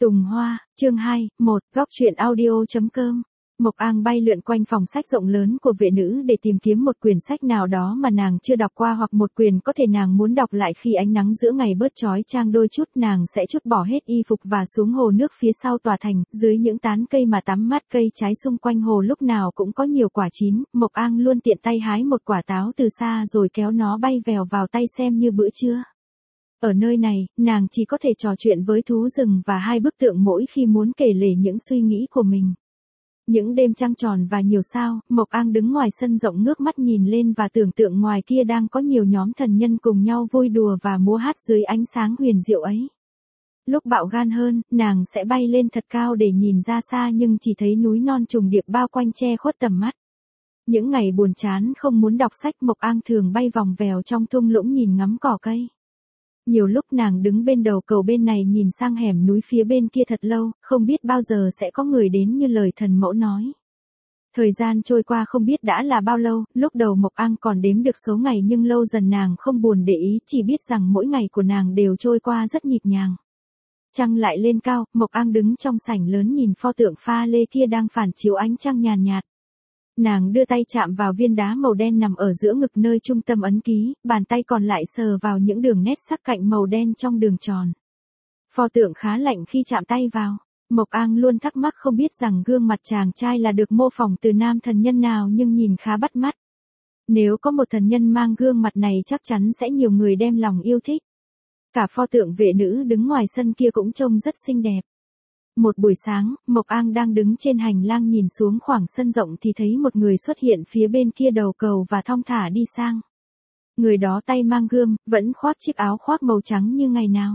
Tùng Hoa, chương 2, 1, góc truyện audio.com. Mộc Ang bay lượn quanh phòng sách rộng lớn của vệ nữ để tìm kiếm một quyển sách nào đó mà nàng chưa đọc qua hoặc một quyển có thể nàng muốn đọc lại. Khi ánh nắng giữa ngày bớt chói chang đôi chút, nàng sẽ trút bỏ hết y phục và xuống hồ nước phía sau tòa thành, dưới những tán cây mà tắm mát. Cây trái xung quanh hồ lúc nào cũng có nhiều quả chín, Mộc Ang luôn tiện tay hái một quả táo từ xa rồi kéo nó bay vèo vào tay xem như bữa trưa. Ở nơi này, nàng chỉ có thể trò chuyện với thú rừng và hai bức tượng mỗi khi muốn kể lể những suy nghĩ của mình. Những đêm trăng tròn và nhiều sao, Mộc Ang đứng ngoài sân rộng ngước mắt nhìn lên và tưởng tượng ngoài kia đang có nhiều nhóm thần nhân cùng nhau vui đùa và múa hát dưới ánh sáng huyền diệu ấy. Lúc bạo gan hơn, nàng sẽ bay lên thật cao để nhìn ra xa nhưng chỉ thấy núi non trùng điệp bao quanh che khuất tầm mắt. Những ngày buồn chán không muốn đọc sách, Mộc Ang thường bay vòng vèo trong thung lũng nhìn ngắm cỏ cây. Nhiều lúc nàng đứng bên đầu cầu bên này nhìn sang hẻm núi phía bên kia thật lâu, không biết bao giờ sẽ có người đến như lời thần mẫu nói. Thời gian trôi qua không biết đã là bao lâu, lúc đầu Mộc Ang còn đếm được số ngày nhưng lâu dần nàng không buồn để ý, chỉ biết rằng mỗi ngày của nàng đều trôi qua rất nhịp nhàng. Trăng lại lên cao, Mộc Ang đứng trong sảnh lớn nhìn pho tượng pha lê kia đang phản chiếu ánh trăng nhàn nhạt. Nàng đưa tay chạm vào viên đá màu đen nằm ở giữa ngực nơi trung tâm ấn ký, bàn tay còn lại sờ vào những đường nét sắc cạnh màu đen trong đường tròn. Pho tượng khá lạnh khi chạm tay vào. Mộc Ang luôn thắc mắc không biết rằng gương mặt chàng trai là được mô phỏng từ nam thần nhân nào nhưng nhìn khá bắt mắt. Nếu có một thần nhân mang gương mặt này chắc chắn sẽ nhiều người đem lòng yêu thích. Cả pho tượng vệ nữ đứng ngoài sân kia cũng trông rất xinh đẹp. Một buổi sáng, Mộc Ang đang đứng trên hành lang nhìn xuống khoảng sân rộng thì thấy một người xuất hiện phía bên kia đầu cầu và thong thả đi sang. Người đó tay mang gươm, vẫn khoác chiếc áo khoác màu trắng như ngày nào.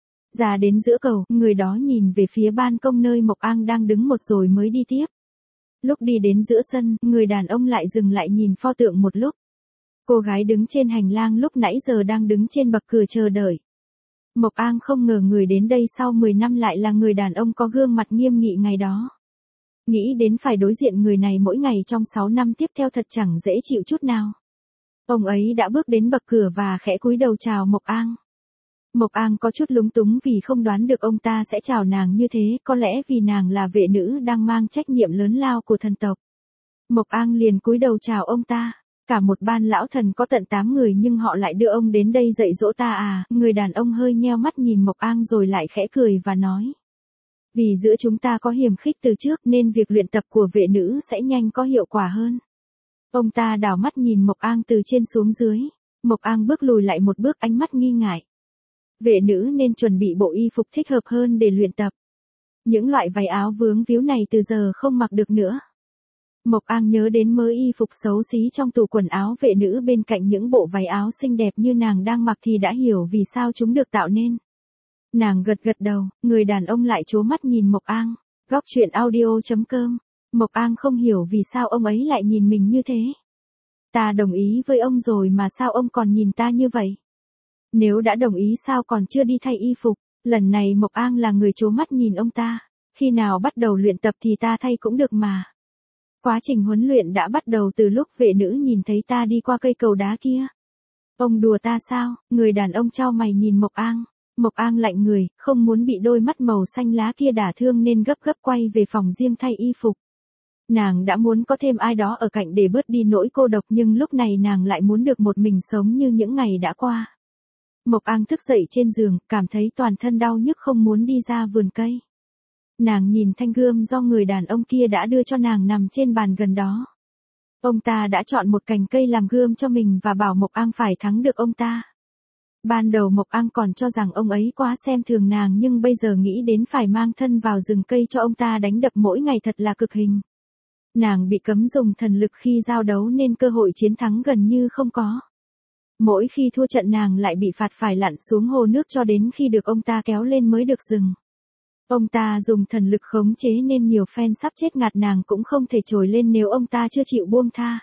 Ra đến giữa cầu, người đó nhìn về phía ban công nơi Mộc Ang đang đứng một rồi mới đi tiếp. Lúc đi đến giữa sân, người đàn ông lại dừng lại nhìn pho tượng một lúc. Cô gái đứng trên hành lang lúc nãy giờ đang đứng trên bậc cửa chờ đợi. Mộc Ang không ngờ người đến đây sau 10 năm lại là người đàn ông có gương mặt nghiêm nghị ngày đó. Nghĩ đến phải đối diện người này mỗi ngày trong 6 năm tiếp theo thật chẳng dễ chịu chút nào. Ông ấy đã bước đến bậc cửa và khẽ cúi đầu chào Mộc Ang. Mộc Ang có chút lúng túng vì không đoán được ông ta sẽ chào nàng như thế, có lẽ vì nàng là vệ nữ đang mang trách nhiệm lớn lao của thần tộc. Mộc Ang liền cúi đầu chào ông ta. Cả một ban lão thần có tận 8 người nhưng họ lại đưa ông đến đây dạy dỗ ta à? Người đàn ông hơi nheo mắt nhìn Mộc Ang rồi lại khẽ cười và nói. Vì giữa chúng ta có hiềm khích từ trước nên việc luyện tập của vệ nữ sẽ nhanh có hiệu quả hơn. Ông ta đảo mắt nhìn Mộc Ang từ trên xuống dưới. Mộc Ang bước lùi lại một bước, ánh mắt nghi ngại. Vệ nữ nên chuẩn bị bộ y phục thích hợp hơn để luyện tập. Những loại váy áo vướng víu này từ giờ không mặc được nữa. Mộc Ang nhớ đến mớ y phục xấu xí trong tủ quần áo vệ nữ bên cạnh những bộ váy áo xinh đẹp như nàng đang mặc thì đã hiểu vì sao chúng được tạo nên. Nàng gật gật đầu, người đàn ông lại trố mắt nhìn Mộc Ang. Góc truyện audio.com. Mộc Ang không hiểu vì sao ông ấy lại nhìn mình như thế. Ta đồng ý với ông rồi mà sao ông còn nhìn ta như vậy? Nếu đã đồng ý sao còn chưa đi thay y phục? Lần này Mộc Ang là người trố mắt nhìn ông ta. Khi nào bắt đầu luyện tập thì ta thay cũng được mà. Quá trình huấn luyện đã bắt đầu từ lúc vệ nữ nhìn thấy ta đi qua cây cầu đá kia. Ông đùa ta sao? Người đàn ông chau mày nhìn Mộc Ang. Mộc Ang lạnh người, không muốn bị đôi mắt màu xanh lá kia đả thương nên gấp gấp quay về phòng riêng thay y phục. Nàng đã muốn có thêm ai đó ở cạnh để bớt đi nỗi cô độc nhưng lúc này nàng lại muốn được một mình sống như những ngày đã qua. Mộc Ang thức dậy trên giường, cảm thấy toàn thân đau nhức không muốn đi ra vườn cây. Nàng nhìn thanh gươm do người đàn ông kia đã đưa cho nàng nằm trên bàn gần đó. Ông ta đã chọn một cành cây làm gươm cho mình và bảo Mộc Ang phải thắng được ông ta. Ban đầu Mộc Ang còn cho rằng ông ấy quá xem thường nàng nhưng bây giờ nghĩ đến phải mang thân vào rừng cây cho ông ta đánh đập mỗi ngày thật là cực hình. Nàng bị cấm dùng thần lực khi giao đấu nên cơ hội chiến thắng gần như không có. Mỗi khi thua trận nàng lại bị phạt phải lặn xuống hồ nước cho đến khi được ông ta kéo lên mới được dừng. Ông ta dùng thần lực khống chế nên nhiều fan sắp chết ngạt nàng cũng không thể trồi lên nếu ông ta chưa chịu buông tha.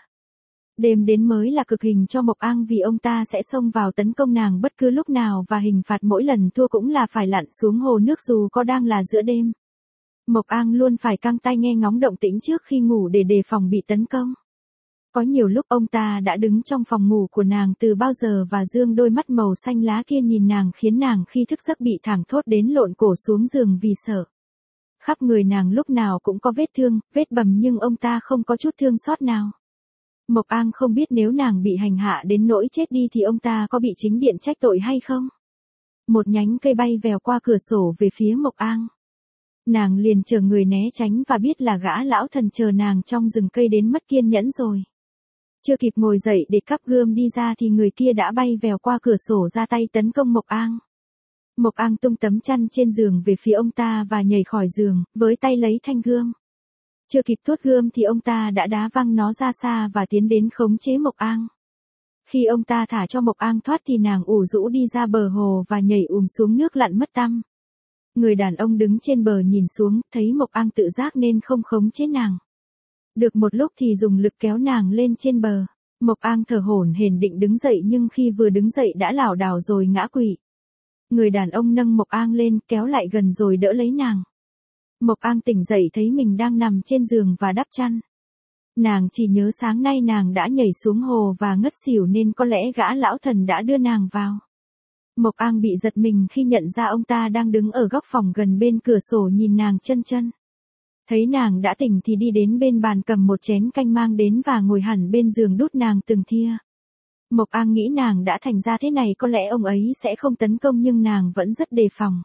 Đêm đến mới là cực hình cho Mộc Ang vì ông ta sẽ xông vào tấn công nàng bất cứ lúc nào và hình phạt mỗi lần thua cũng là phải lặn xuống hồ nước dù có đang là giữa đêm. Mộc Ang luôn phải căng tai nghe ngóng động tĩnh trước khi ngủ để đề phòng bị tấn công. Có nhiều lúc ông ta đã đứng trong phòng ngủ của nàng từ bao giờ và dương đôi mắt màu xanh lá kia nhìn nàng khiến nàng khi thức giấc bị thảng thốt đến lộn cổ xuống giường vì sợ. Khắp người nàng lúc nào cũng có vết thương, vết bầm nhưng ông ta không có chút thương xót nào. Mộc Ang không biết nếu nàng bị hành hạ đến nỗi chết đi thì ông ta có bị chính điện trách tội hay không. Một nhánh cây bay vèo qua cửa sổ về phía Mộc Ang. Nàng liền chờ người né tránh và biết là gã lão thần chờ nàng trong rừng cây đến mất kiên nhẫn rồi. Chưa kịp ngồi dậy để cắp gươm đi ra thì người kia đã bay vèo qua cửa sổ ra tay tấn công Mộc Ang. Mộc Ang tung tấm chăn trên giường về phía ông ta và nhảy khỏi giường, với tay lấy thanh gươm. Chưa kịp tuốt gươm thì ông ta đã đá văng nó ra xa và tiến đến khống chế Mộc Ang. Khi ông ta thả cho Mộc Ang thoát thì nàng ủ rũ đi ra bờ hồ và nhảy xuống nước lặn mất tăm. Người đàn ông đứng trên bờ nhìn xuống, thấy Mộc Ang tự giác nên không khống chế nàng. Được một lúc thì dùng lực kéo nàng lên trên bờ. Mộc Ang thở hổn hển định đứng dậy nhưng khi vừa đứng dậy đã lảo đảo rồi ngã quỵ. Người đàn ông nâng Mộc Ang lên, kéo lại gần rồi đỡ lấy nàng. Mộc Ang tỉnh dậy thấy mình đang nằm trên giường và đắp chăn. Nàng chỉ nhớ sáng nay nàng đã nhảy xuống hồ và ngất xỉu nên có lẽ gã lão thần đã đưa nàng vào. Mộc Ang bị giật mình khi nhận ra ông ta đang đứng ở góc phòng gần bên cửa sổ nhìn nàng chân chân. Thấy nàng đã tỉnh thì đi đến bên bàn cầm một chén canh mang đến và ngồi hẳn bên giường đút nàng từng thìa. Mộc Ang nghĩ nàng đã thành ra thế này có lẽ ông ấy sẽ không tấn công nhưng nàng vẫn rất đề phòng.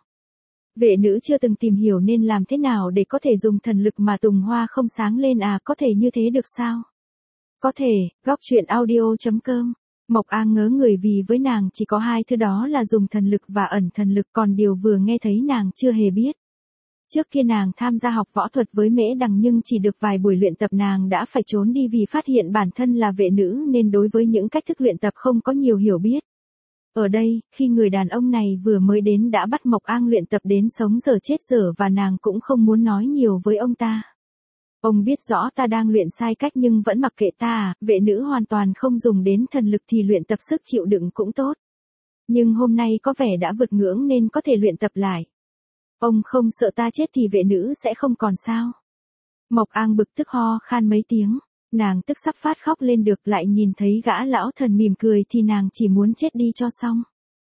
Vệ nữ chưa từng tìm hiểu nên làm thế nào để có thể dùng thần lực mà Tùng Hoa không sáng lên có thể như thế được sao? Có thể, góc truyện audio.com. Mộc Ang ngớ người vì với nàng chỉ có hai thứ đó là dùng thần lực và ẩn thần lực còn điều vừa nghe thấy nàng chưa hề biết. Trước kia nàng tham gia học võ thuật với Mễ Đằng nhưng chỉ được vài buổi luyện tập nàng đã phải trốn đi vì phát hiện bản thân là vệ nữ nên đối với những cách thức luyện tập không có nhiều hiểu biết. Ở đây, khi người đàn ông này vừa mới đến đã bắt Mộc Ang luyện tập đến sống dở chết dở và nàng cũng không muốn nói nhiều với ông ta. Ông biết rõ ta đang luyện sai cách nhưng vẫn mặc kệ ta vệ nữ hoàn toàn không dùng đến thần lực thì luyện tập sức chịu đựng cũng tốt. Nhưng hôm nay có vẻ đã vượt ngưỡng nên có thể luyện tập lại. Ông không sợ ta chết thì vệ nữ sẽ không còn sao. Mộc Ang bực tức ho khan mấy tiếng, nàng tức sắp phát khóc lên được lại nhìn thấy gã lão thần mỉm cười thì nàng chỉ muốn chết đi cho xong.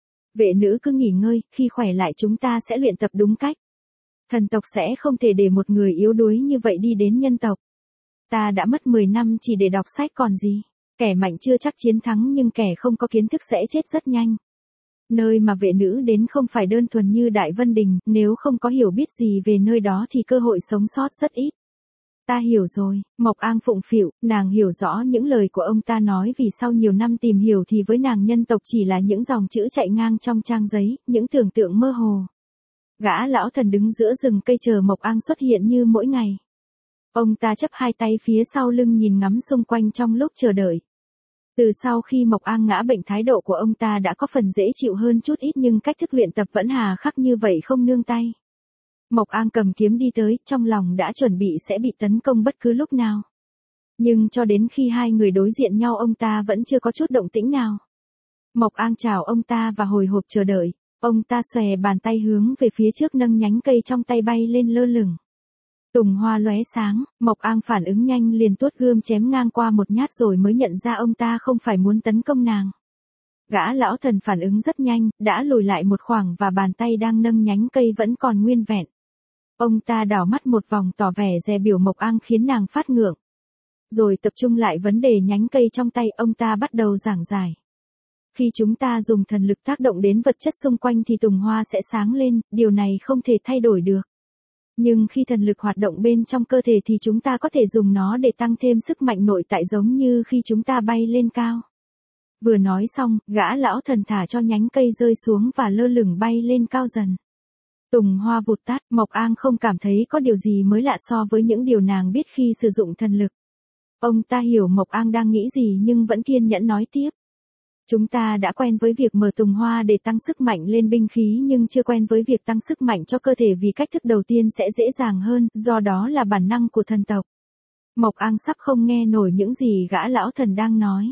Vệ nữ cứ nghỉ ngơi, khi khỏe lại chúng ta sẽ luyện tập đúng cách. Thần tộc sẽ không thể để một người yếu đuối như vậy đi đến nhân tộc. Ta đã mất 10 năm chỉ để đọc sách còn gì. Kẻ mạnh chưa chắc chiến thắng nhưng kẻ không có kiến thức sẽ chết rất nhanh. Nơi mà vệ nữ đến không phải đơn thuần như Đại Vân Đình, nếu không có hiểu biết gì về nơi đó thì cơ hội sống sót rất ít. Ta hiểu rồi, Mộc Ang phụng phịu, nàng hiểu rõ những lời của ông ta nói vì sau nhiều năm tìm hiểu thì với nàng nhân tộc chỉ là những dòng chữ chạy ngang trong trang giấy, những tưởng tượng mơ hồ. Gã lão thần đứng giữa rừng cây chờ Mộc Ang xuất hiện như mỗi ngày. Ông ta chắp hai tay phía sau lưng nhìn ngắm xung quanh trong lúc chờ đợi. Từ sau khi Mộc Ang ngã bệnh thái độ của ông ta đã có phần dễ chịu hơn chút ít nhưng cách thức luyện tập vẫn hà khắc như vậy không nương tay. Mộc Ang cầm kiếm đi tới, trong lòng đã chuẩn bị sẽ bị tấn công bất cứ lúc nào. Nhưng cho đến khi hai người đối diện nhau ông ta vẫn chưa có chút động tĩnh nào. Mộc Ang chào ông ta và hồi hộp chờ đợi. Ông ta xòe bàn tay hướng về phía trước nâng nhánh cây trong tay bay lên lơ lửng. Tùng hoa lóe sáng, Mộc Ang phản ứng nhanh liền tuốt gươm chém ngang qua một nhát rồi mới nhận ra ông ta không phải muốn tấn công nàng. Gã lão thần phản ứng rất nhanh, đã lùi lại một khoảng và bàn tay đang nâng nhánh cây vẫn còn nguyên vẹn. Ông ta đảo mắt một vòng tỏ vẻ dè biểu Mộc Ang khiến nàng phát ngượng. Rồi tập trung lại vấn đề nhánh cây trong tay ông ta bắt đầu giảng giải. Khi chúng ta dùng thần lực tác động đến vật chất xung quanh thì tùng hoa sẽ sáng lên, điều này không thể thay đổi được. Nhưng khi thần lực hoạt động bên trong cơ thể thì chúng ta có thể dùng nó để tăng thêm sức mạnh nội tại giống như khi chúng ta bay lên cao. Vừa nói xong, gã lão thần thả cho nhánh cây rơi xuống và lơ lửng bay lên cao dần. Tùng hoa vụt tắt, Mộc Ang không cảm thấy có điều gì mới lạ so với những điều nàng biết khi sử dụng thần lực. Ông ta hiểu Mộc Ang đang nghĩ gì nhưng vẫn kiên nhẫn nói tiếp. Chúng ta đã quen với việc mở tùng hoa để tăng sức mạnh lên binh khí nhưng chưa quen với việc tăng sức mạnh cho cơ thể vì cách thức đầu tiên sẽ dễ dàng hơn, do đó là bản năng của thần tộc. Mộc Ang sắp không nghe nổi những gì gã lão thần đang nói.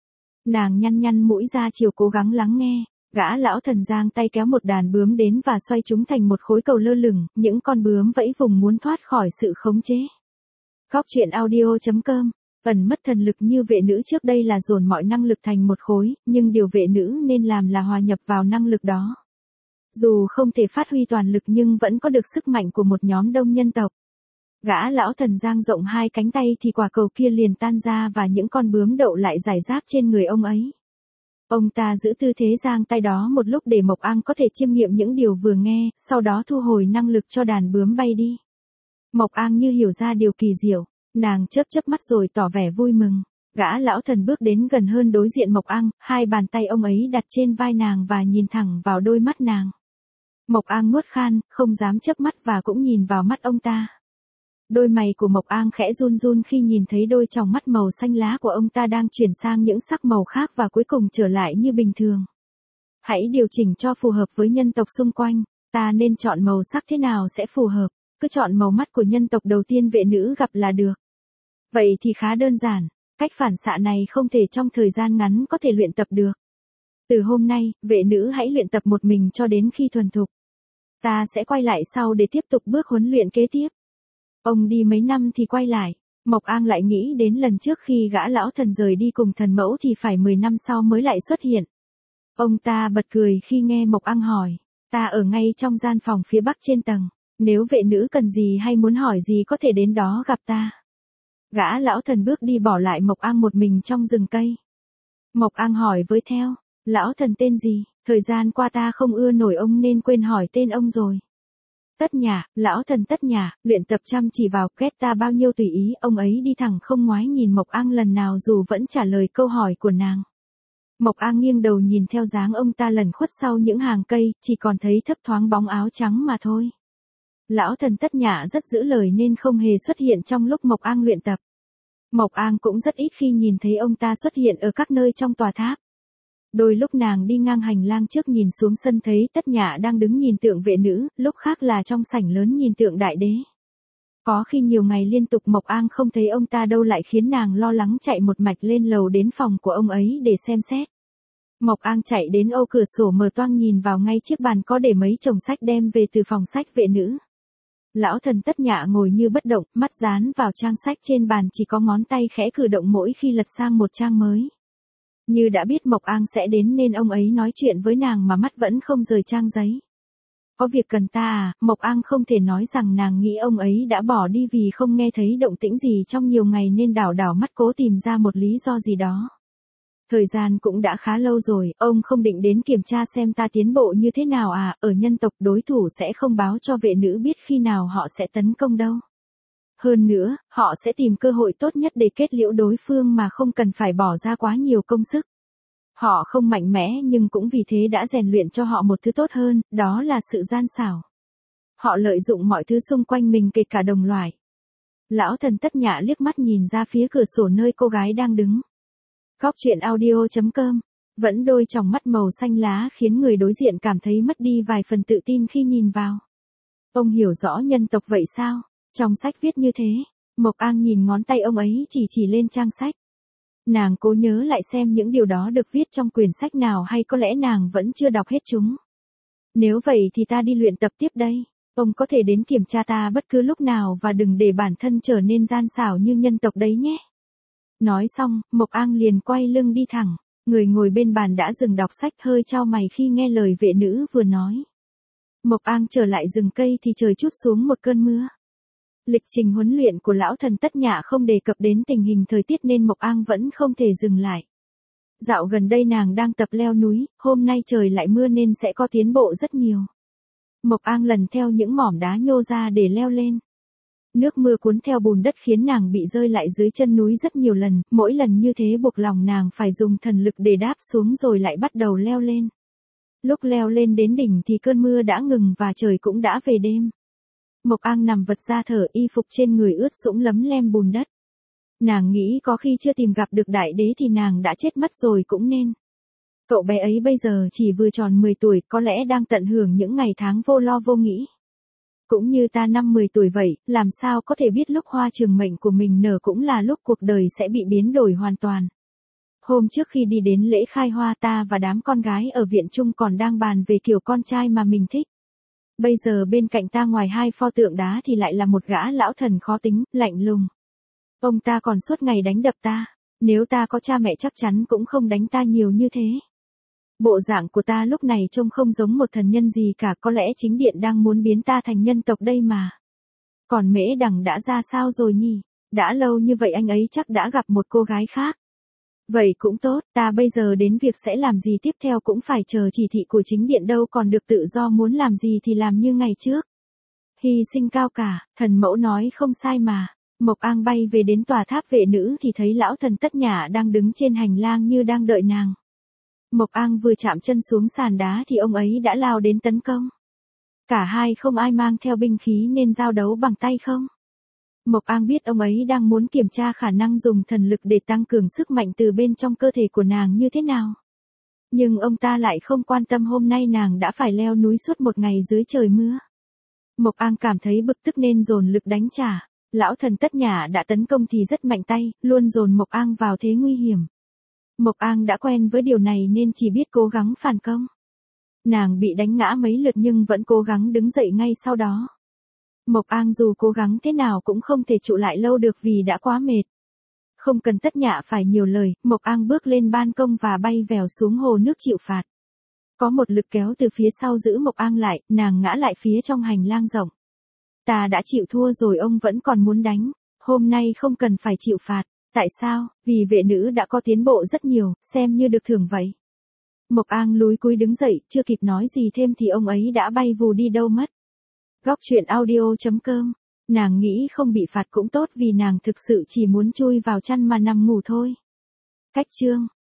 Nàng nhăn nhăn mũi ra chiều cố gắng lắng nghe. Gã lão thần giang tay kéo một đàn bướm đến và xoay chúng thành một khối cầu lơ lửng, những con bướm vẫy vùng muốn thoát khỏi sự khống chế. Góc truyện audio.com Ẩn mất thần lực như vệ nữ trước đây là dồn mọi năng lực thành một khối, nhưng điều vệ nữ nên làm là hòa nhập vào năng lực đó. Dù không thể phát huy toàn lực nhưng vẫn có được sức mạnh của một nhóm đông nhân tộc. Gã lão thần dang rộng hai cánh tay thì quả cầu kia liền tan ra và những con bướm đậu lại rải rác trên người ông ấy. Ông ta giữ tư thế giang tay đó một lúc để Mộc Ang có thể chiêm nghiệm những điều vừa nghe, sau đó thu hồi năng lực cho đàn bướm bay đi. Mộc Ang như hiểu ra điều kỳ diệu, nàng chớp chớp mắt rồi tỏ vẻ vui mừng. Gã lão thần bước đến gần hơn đối diện Mộc Ang, hai bàn tay ông ấy đặt trên vai nàng và nhìn thẳng vào đôi mắt nàng. Mộc Ang nuốt khan, không dám chớp mắt và cũng nhìn vào mắt ông ta. Đôi mày của Mộc Ang khẽ run run khi nhìn thấy đôi tròng mắt màu xanh lá của ông ta đang chuyển sang những sắc màu khác và cuối cùng trở lại như bình thường. Hãy điều chỉnh cho phù hợp với nhân tộc xung quanh, ta nên chọn màu sắc thế nào sẽ phù hợp, cứ chọn màu mắt của nhân tộc đầu tiên vệ nữ gặp là được. Vậy thì khá đơn giản, cách phản xạ này không thể trong thời gian ngắn có thể luyện tập được. Từ hôm nay, vệ nữ hãy luyện tập một mình cho đến khi thuần thục. Ta sẽ quay lại sau để tiếp tục bước huấn luyện kế tiếp. Ông đi mấy năm thì quay lại, Mộc Ang lại nghĩ đến lần trước khi gã lão thần rời đi cùng thần mẫu thì phải 10 năm sau mới lại xuất hiện. Ông ta bật cười khi nghe Mộc Ang hỏi, ta ở ngay trong gian phòng phía bắc trên tầng, nếu vệ nữ cần gì hay muốn hỏi gì có thể đến đó gặp ta. Gã lão thần bước đi bỏ lại Mộc Ang một mình trong rừng cây. Mộc Ang hỏi với theo, lão thần tên gì, thời gian qua ta không ưa nổi ông nên quên hỏi tên ông rồi. Tất Nhả, lão thần Tất Nhả, luyện tập chăm chỉ vào, kết ta bao nhiêu tùy ý, ông ấy đi thẳng không ngoái nhìn Mộc Ang lần nào dù vẫn trả lời câu hỏi của nàng. Mộc Ang nghiêng đầu nhìn theo dáng ông ta lẩn khuất sau những hàng cây, chỉ còn thấy thấp thoáng bóng áo trắng mà thôi. Lão thần Tất Nhả rất giữ lời nên không hề xuất hiện trong lúc Mộc Ang luyện tập. Mộc Ang cũng rất ít khi nhìn thấy ông ta xuất hiện ở các nơi trong tòa tháp. Đôi lúc nàng đi ngang hành lang trước nhìn xuống sân thấy Tất Nhả đang đứng nhìn tượng vệ nữ, lúc khác là trong sảnh lớn nhìn tượng đại đế. Có khi nhiều ngày liên tục Mộc Ang không thấy ông ta đâu lại khiến nàng lo lắng chạy một mạch lên lầu đến phòng của ông ấy để xem xét. Mộc Ang chạy đến ô cửa sổ mở toang nhìn vào ngay chiếc bàn có để mấy chồng sách đem về từ phòng sách vệ nữ. Lão thần Tất Nhả ngồi như bất động, mắt dán vào trang sách trên bàn chỉ có ngón tay khẽ cử động mỗi khi lật sang một trang mới. Như đã biết Mộc Ang sẽ đến nên ông ấy nói chuyện với nàng mà mắt vẫn không rời trang giấy. Có việc cần ta à, Mộc Ang không thể nói rằng nàng nghĩ ông ấy đã bỏ đi vì không nghe thấy động tĩnh gì trong nhiều ngày nên đảo đảo mắt cố tìm ra một lý do gì đó. Thời gian cũng đã khá lâu rồi, ông không định đến kiểm tra xem ta tiến bộ như thế nào à, ở nhân tộc đối thủ sẽ không báo cho vệ nữ biết khi nào họ sẽ tấn công đâu. Hơn nữa, họ sẽ tìm cơ hội tốt nhất để kết liễu đối phương mà không cần phải bỏ ra quá nhiều công sức. Họ không mạnh mẽ nhưng cũng vì thế đã rèn luyện cho họ một thứ tốt hơn, đó là sự gian xảo. Họ lợi dụng mọi thứ xung quanh mình kể cả đồng loại. Lão thần Tất Nhả liếc mắt nhìn ra phía cửa sổ nơi cô gái đang đứng. Góc truyện audio.com. Vẫn đôi tròng mắt màu xanh lá khiến người đối diện cảm thấy mất đi vài phần tự tin khi nhìn vào. Ông hiểu rõ nhân tộc vậy sao? Trong sách viết như thế. Mộc Ang nhìn ngón tay ông ấy chỉ lên trang sách. Nàng cố nhớ lại xem những điều đó được viết trong quyển sách nào hay có lẽ nàng vẫn chưa đọc hết chúng. Nếu vậy thì ta đi luyện tập tiếp đây. Ông có thể đến kiểm tra ta bất cứ lúc nào và đừng để bản thân trở nên gian xảo như nhân tộc đấy nhé. Nói xong, Mộc Ang liền quay lưng đi thẳng. Người ngồi bên bàn đã dừng đọc sách hơi chau mày khi nghe lời vệ nữ vừa nói. Mộc Ang trở lại rừng cây thì trời trút xuống một cơn mưa. Lịch trình huấn luyện của lão thần Tất Nhả không đề cập đến tình hình thời tiết nên Mộc Ang vẫn không thể dừng lại. Dạo gần đây nàng đang tập leo núi, hôm nay trời lại mưa nên sẽ có tiến bộ rất nhiều. Mộc Ang lần theo những mỏm đá nhô ra để leo lên. Nước mưa cuốn theo bùn đất khiến nàng bị rơi lại dưới chân núi rất nhiều lần, mỗi lần như thế buộc lòng nàng phải dùng thần lực để đáp xuống rồi lại bắt đầu leo lên. Lúc leo lên đến đỉnh thì cơn mưa đã ngừng và trời cũng đã về đêm. Mộc Ang nằm vật ra thở, y phục trên người ướt sũng lấm lem bùn đất. Nàng nghĩ có khi chưa tìm gặp được đại đế thì nàng đã chết mất rồi cũng nên. Cậu bé ấy bây giờ chỉ vừa tròn 10 tuổi, có lẽ đang tận hưởng những ngày tháng vô lo vô nghĩ. Cũng như ta năm 10 tuổi vậy, làm sao có thể biết lúc hoa trường mệnh của mình nở cũng là lúc cuộc đời sẽ bị biến đổi hoàn toàn. Hôm trước khi đi đến lễ khai hoa ta và đám con gái ở viện chung còn đang bàn về kiểu con trai mà mình thích. Bây giờ bên cạnh ta ngoài hai pho tượng đá thì lại là một gã lão thần khó tính, lạnh lùng. Ông ta còn suốt ngày đánh đập ta. Nếu ta có cha mẹ chắc chắn cũng không đánh ta nhiều như thế. Bộ dạng của ta lúc này trông không giống một thần nhân gì cả, có lẽ chính điện đang muốn biến ta thành nhân tộc đây mà. Còn Mễ Đằng đã ra sao rồi nhỉ? Đã lâu như vậy anh ấy chắc đã gặp một cô gái khác. Vậy cũng tốt, ta bây giờ đến việc sẽ làm gì tiếp theo cũng phải chờ chỉ thị của chính điện đâu, còn được tự do muốn làm gì thì làm như ngày trước. Hy sinh cao cả, thần mẫu nói không sai mà. Mộc Ang bay về đến tòa tháp vệ nữ thì thấy lão thần Tất Nhả đang đứng trên hành lang như đang đợi nàng. Mộc Ang vừa chạm chân xuống sàn đá thì ông ấy đã lao đến tấn công. Cả hai không ai mang theo binh khí nên giao đấu bằng tay không. Mộc Ang biết ông ấy đang muốn kiểm tra khả năng dùng thần lực để tăng cường sức mạnh từ bên trong cơ thể của nàng như thế nào. Nhưng ông ta lại không quan tâm hôm nay nàng đã phải leo núi suốt một ngày dưới trời mưa. Mộc Ang cảm thấy bực tức nên dồn lực đánh trả. Lão thần Tất Nhả đã tấn công thì rất mạnh tay, luôn dồn Mộc Ang vào thế nguy hiểm. Mộc Ang đã quen với điều này nên chỉ biết cố gắng phản công. Nàng bị đánh ngã mấy lượt nhưng vẫn cố gắng đứng dậy ngay sau đó. Mộc Ang dù cố gắng thế nào cũng không thể trụ lại lâu được vì đã quá mệt. Không cần Tất Nhả phải nhiều lời, Mộc Ang bước lên ban công và bay vèo xuống hồ nước chịu phạt. Có một lực kéo từ phía sau giữ Mộc Ang lại, nàng ngã lại phía trong hành lang rộng. Ta đã chịu thua rồi ông vẫn còn muốn đánh, hôm nay không cần phải chịu phạt. Tại sao? Vì vệ nữ đã có tiến bộ rất nhiều, xem như được thưởng vậy. Mộc Ang lúi cúi đứng dậy, chưa kịp nói gì thêm thì ông ấy đã bay vù đi đâu mất. Góc truyện audio.com. Nàng nghĩ không bị phạt cũng tốt vì nàng thực sự chỉ muốn chui vào chăn mà nằm ngủ thôi. Cách chương